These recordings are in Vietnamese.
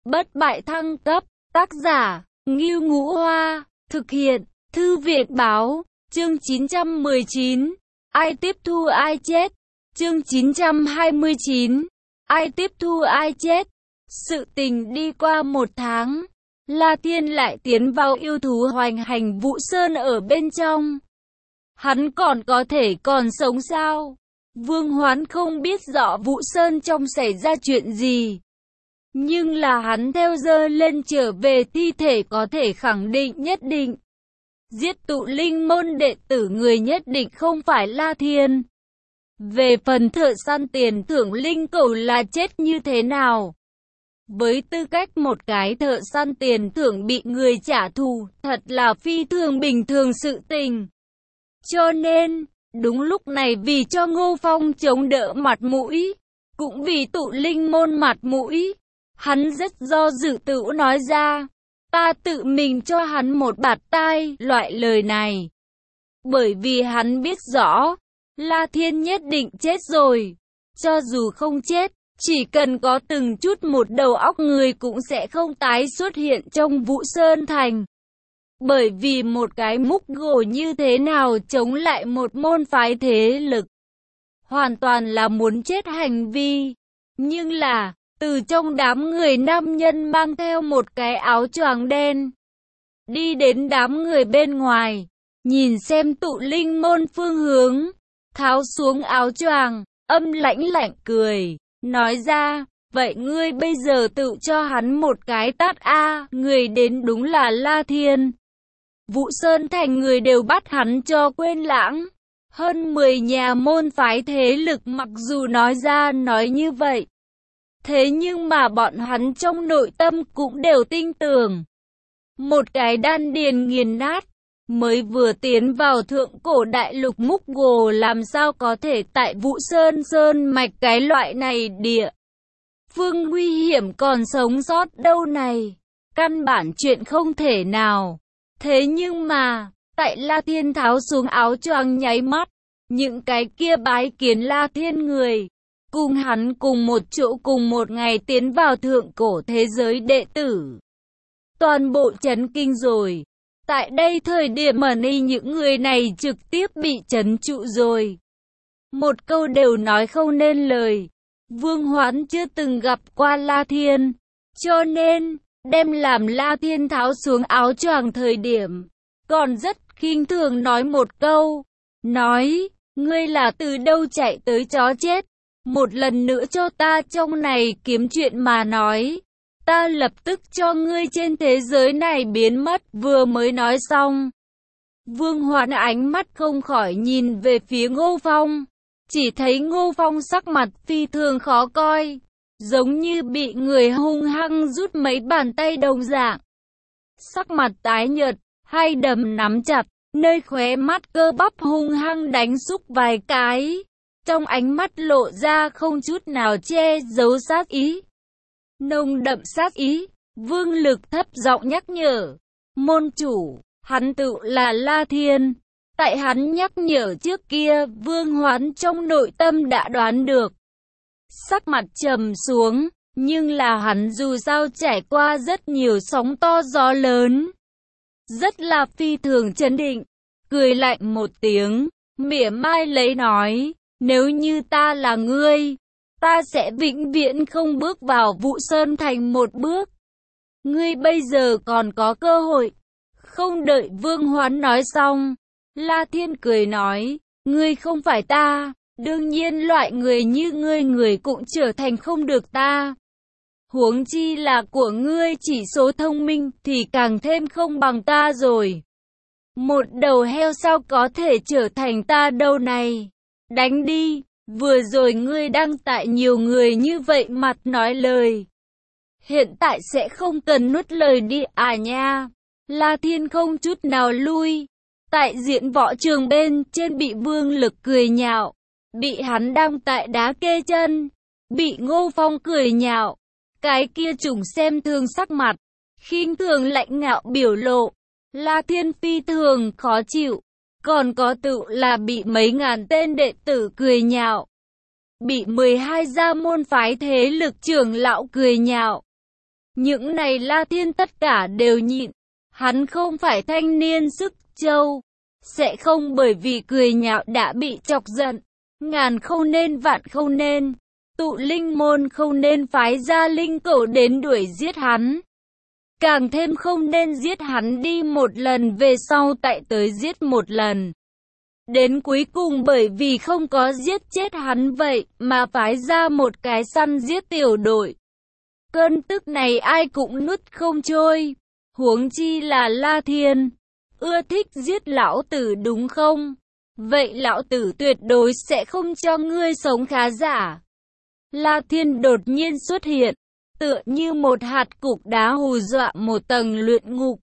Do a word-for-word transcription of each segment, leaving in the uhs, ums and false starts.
Bất bại thăng cấp, tác giả, Ngưu Ngũ Hoa, thực hiện, Thư viện báo, chương chín trăm mười chín, ai tiếp thu ai chết, chương chín trăm hai mươi chín, ai tiếp thu ai chết. Sự tình đi qua một tháng, La Thiên lại tiến vào yêu thú hoành hành Vũ Sơn ở bên trong. Hắn còn có thể còn sống sao? Vương Hoán không biết rõ Vũ Sơn trong xảy ra chuyện gì. Nhưng là hắn theo dơ lên trở về thi thể có thể khẳng định nhất định. Giết tụ linh môn đệ tử người nhất định không phải La Thiên. Về phần thợ săn tiền thưởng linh cẩu là chết như thế nào? Với tư cách một cái thợ săn tiền thưởng bị người trả thù, thật là phi thường bình thường sự tình. Cho nên, đúng lúc này vì cho Ngô Phong chống đỡ mặt mũi, cũng vì tụ linh môn mặt mũi, hắn rất do dự tự nói ra, ta tự mình cho hắn một bạt tai loại lời này. Bởi vì hắn biết rõ, La Thiên nhất định chết rồi, cho dù không chết, chỉ cần có từng chút một đầu óc người cũng sẽ không tái xuất hiện trong Vũ Sơn Thành. Bởi vì một cái múc gỗ như thế nào chống lại một môn phái thế lực, hoàn toàn là muốn chết hành vi. Nhưng là, từ trong đám người nam nhân mang theo một cái áo choàng đen, đi đến đám người bên ngoài, nhìn xem tụ linh môn phương hướng, tháo xuống áo choàng, âm lãnh lạnh cười, nói ra, vậy ngươi bây giờ tự cho hắn một cái tát a, người đến đúng là La Thiên. Vũ Sơn Thành người đều bắt hắn cho quên lãng. Hơn mười nhà môn phái thế lực mặc dù nói ra nói như vậy, thế nhưng mà bọn hắn trong nội tâm cũng đều tin tưởng. Một cái đan điền nghiền nát, mới vừa tiến vào thượng cổ đại lục múc gồ làm sao có thể tại Vũ Sơn Sơn mạch cái loại này địa phương nguy hiểm còn sống sót đâu này. Căn bản chuyện không thể nào. Thế nhưng mà, tại La Thiên tháo xuống áo choàng nháy mắt, những cái kia bái kiến La Thiên người, cùng hắn cùng một chỗ cùng một ngày tiến vào thượng cổ thế giới đệ tử. Toàn bộ chấn kinh rồi. Tại đây thời điểm mà ni những người này trực tiếp bị trấn trụ rồi. Một câu đều nói không nên lời. Vương Hoán chưa từng gặp qua La Thiên, cho nên, đem làm La Thiên tháo xuống áo choàng thời điểm, còn rất khinh thường nói một câu. Nói, ngươi là từ đâu chạy tới chó chết. Một lần nữa cho ta trong này kiếm chuyện mà nói. Ta lập tức cho ngươi trên thế giới này biến mất. Vừa mới nói xong, Vương Hoán ánh mắt không khỏi nhìn về phía Ngô Phong. Chỉ thấy Ngô Phong sắc mặt phi thường khó coi, giống như bị người hung hăng rút mấy bàn tay đồng dạng. Sắc mặt tái nhợt, hai đấm nắm chặt, nơi khóe mắt cơ bắp hung hăng đánh xúc vài cái. Trong ánh mắt lộ ra không chút nào che giấu sát ý. Nồng đậm sát ý, Vương Lực thấp giọng nhắc nhở. Môn chủ, hắn tự là La Thiên. Tại hắn nhắc nhở trước kia, Vương Hoán trong nội tâm đã đoán được. Sắc mặt trầm xuống, nhưng là hắn dù sao trải qua rất nhiều sóng to gió lớn. Rất là phi thường chấn định, cười lạnh một tiếng, mỉa mai lấy nói, nếu như ta là ngươi, ta sẽ vĩnh viễn không bước vào Vũ Sơn Thành một bước. Ngươi bây giờ còn có cơ hội. Không đợi Vương Hoán nói xong, La Thiên cười nói, ngươi không phải ta, đương nhiên loại người như ngươi người cũng trở thành không được ta. Huống chi là của ngươi chỉ số thông minh thì càng thêm không bằng ta rồi. Một đầu heo sao có thể trở thành ta đâu này. Đánh đi, vừa rồi ngươi đang tại nhiều người như vậy mặt nói lời. Hiện tại sẽ không cần nuốt lời đi à nha. La Thiên không chút nào lui. Tại diễn võ trường bên trên bị Vương Lực cười nhạo. Bị hắn đang tại đá kê chân. Bị Ngô Phong cười nhạo. Cái kia trùng xem thường sắc mặt. Khinh thường lạnh ngạo biểu lộ. La Thiên phi thường khó chịu. Còn có tự là bị mấy ngàn tên đệ tử cười nhạo. Bị mười hai gia môn phái thế lực trưởng lão cười nhạo. Những này La Thiên tất cả đều nhịn. Hắn không phải thanh niên sức trâu, sẽ không bởi vì cười nhạo đã bị chọc giận. Ngàn không nên vạn không nên, tụ linh môn không nên phái ra linh cẩu đến đuổi giết hắn. Càng thêm không nên giết hắn đi một lần về sau tại tới giết một lần. Đến cuối cùng bởi vì không có giết chết hắn vậy mà phái ra một cái săn giết tiểu đội. Cơn tức này ai cũng nuốt không trôi, huống chi là La Thiên. Ưa thích giết lão tử đúng không? Vậy lão tử tuyệt đối sẽ không cho ngươi sống khá giả. La Thiên đột nhiên xuất hiện, tựa như một hạt cục đá hù dọa một tầng luyện ngục.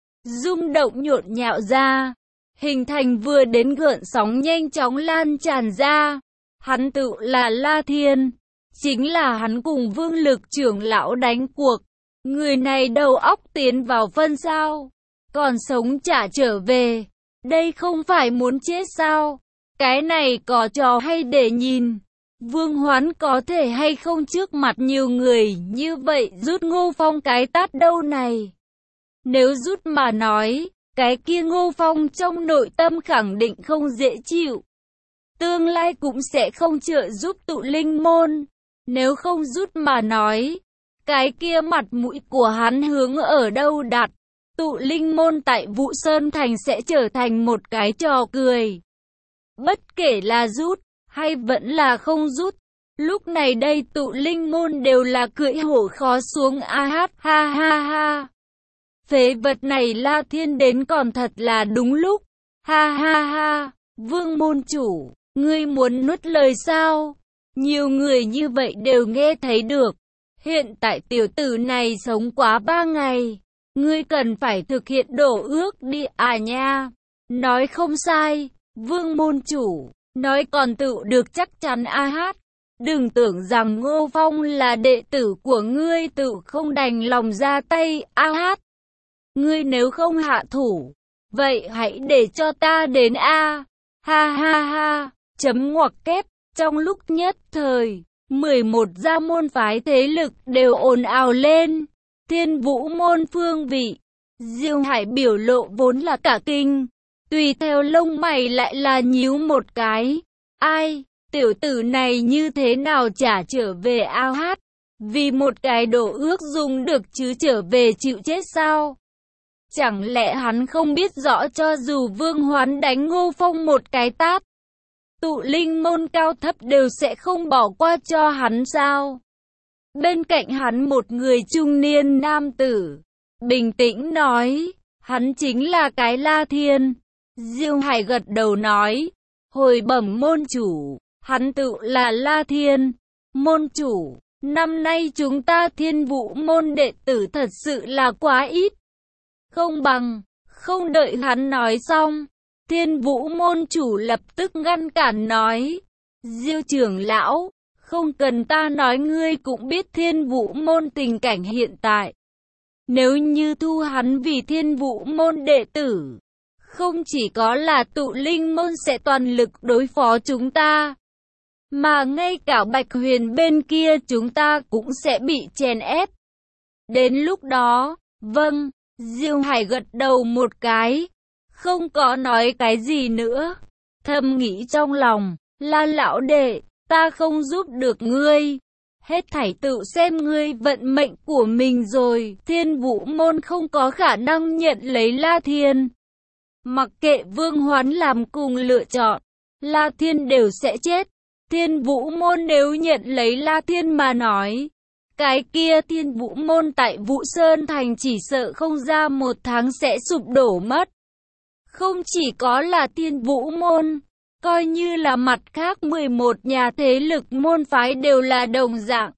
Rung động nhộn nhạo ra, hình thành vừa đến gợn sóng nhanh chóng lan tràn ra. Hắn tự là La Thiên, chính là hắn cùng Vương Lực trưởng lão đánh cuộc. Người này đầu óc tiến vào phân sao, còn sống trả trở về. Đây không phải muốn chết sao? Cái này có trò hay để nhìn. Vương Hoán có thể hay không trước mặt nhiều người như vậy rút Ngô Phong cái tát đâu này? Nếu rút mà nói, cái kia Ngô Phong trong nội tâm khẳng định không dễ chịu. Tương lai cũng sẽ không trợ giúp tụ linh môn. Nếu không rút mà nói, cái kia mặt mũi của hắn hướng ở đâu đặt? Tụ linh môn tại Vũ Sơn Thành sẽ trở thành một cái trò cười. Bất kể là rút, hay vẫn là không rút, lúc này đây tụ linh môn đều là cưỡi hổ khó xuống a hát ha ha ha. Phế vật này La Thiên đến còn thật là đúng lúc, ha ha ha. Vương môn chủ, ngươi muốn nuốt lời sao? Nhiều người như vậy đều nghe thấy được. Hiện tại tiểu tử này sống quá ba ngày. Ngươi cần phải thực hiện đổ ước đi à nha. Nói không sai, Vương môn chủ, nói còn tự được chắc chắn a hát. Đừng tưởng rằng Ngô Phong là đệ tử của ngươi tự không đành lòng ra tay a hát. Ngươi nếu không hạ thủ, vậy hãy để cho ta đến a. Ha ha ha, chấm ngoặc kép, trong lúc nhất thời, mười một gia môn phái thế lực đều ồn ào lên. Thiên Vũ môn phương vị, Diêu Hải biểu lộ vốn là cả kinh, tùy theo lông mày lại là nhíu một cái. Ai, tiểu tử này như thế nào trả trở về ao hát? Vì một cái đổ ước dùng được chứ trở về chịu chết sao? Chẳng lẽ hắn không biết rõ cho dù Vương Hoán đánh Ngô Phong một cái tát, tụ linh môn cao thấp đều sẽ không bỏ qua cho hắn sao? Bên cạnh hắn một người trung niên nam tử, bình tĩnh nói, hắn chính là cái La Thiên. Diêu Hải gật đầu nói, hồi bẩm môn chủ, hắn tự là La Thiên. Môn chủ, năm nay chúng ta Thiên Vũ môn đệ tử thật sự là quá ít. Không bằng, không đợi hắn nói xong, Thiên Vũ môn chủ lập tức ngăn cản nói, Diêu trưởng lão, không cần ta nói ngươi cũng biết Thiên Vũ môn tình cảnh hiện tại. Nếu như thu hắn vì Thiên Vũ môn đệ tử, không chỉ có là tụ linh môn sẽ toàn lực đối phó chúng ta, mà ngay cả Bạch Huyền bên kia chúng ta cũng sẽ bị chèn ép. Đến lúc đó, vâng, Diêu Hải gật đầu một cái, không có nói cái gì nữa. Thầm nghĩ trong lòng, là lão đệ, ta không giúp được ngươi. Hết thảy tự xem ngươi vận mệnh của mình rồi. Thiên Vũ môn không có khả năng nhận lấy La Thiên. Mặc kệ Vương Hoán làm cùng lựa chọn, La Thiên đều sẽ chết. Thiên Vũ môn nếu nhận lấy La Thiên mà nói, cái kia Thiên Vũ môn tại Vũ Sơn Thành chỉ sợ không ra một tháng sẽ sụp đổ mất. Không chỉ có là Thiên Vũ môn, coi như là mặt khác mười một nhà thế lực môn phái đều là đồng dạng.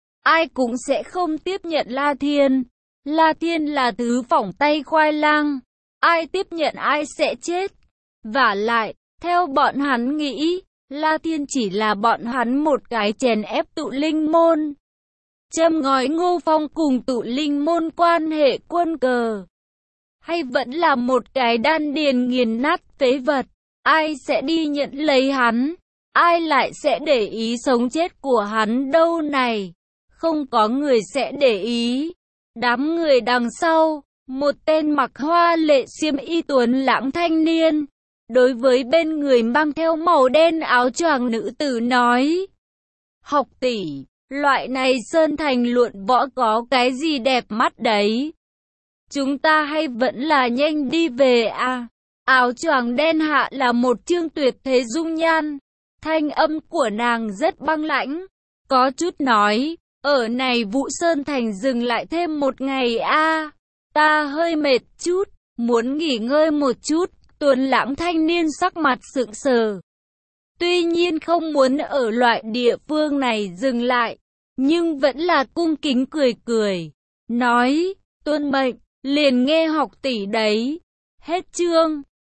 Ai cũng sẽ không tiếp nhận La Thiên. La Thiên là thứ phỏng tay khoai lang. Ai tiếp nhận ai sẽ chết. Vả lại, theo bọn hắn nghĩ, La Thiên chỉ là bọn hắn một cái chèn ép tụ linh môn. Châm ngòi Ngô Phong cùng tụ linh môn quan hệ quân cờ. Hay vẫn là một cái đan điền nghiền nát phế vật. Ai sẽ đi nhận lấy hắn? Ai lại sẽ để ý sống chết của hắn đâu này? Không có người sẽ để ý. Đám người đằng sau, một tên mặc hoa lệ xiêm y tuấn lãng thanh niên, đối với bên người mang theo màu đen áo choàng nữ tử nói. Học tỷ, loại này sơn thành luận võ có cái gì đẹp mắt đấy? Chúng ta hay vẫn là nhanh đi về à? Áo choàng đen hạ là một trương tuyệt thế dung nhan. Thanh âm của nàng rất băng lãnh, có chút nói, ở này Vũ Sơn Thành dừng lại thêm một ngày a à? Ta hơi mệt chút, muốn nghỉ ngơi một chút. Tuấn lãng thanh niên sắc mặt sững sờ. Tuy nhiên không muốn ở loại địa phương này dừng lại, nhưng vẫn là cung kính cười cười. Nói, tuân mệnh, liền nghe học tỷ đấy. Hết chương.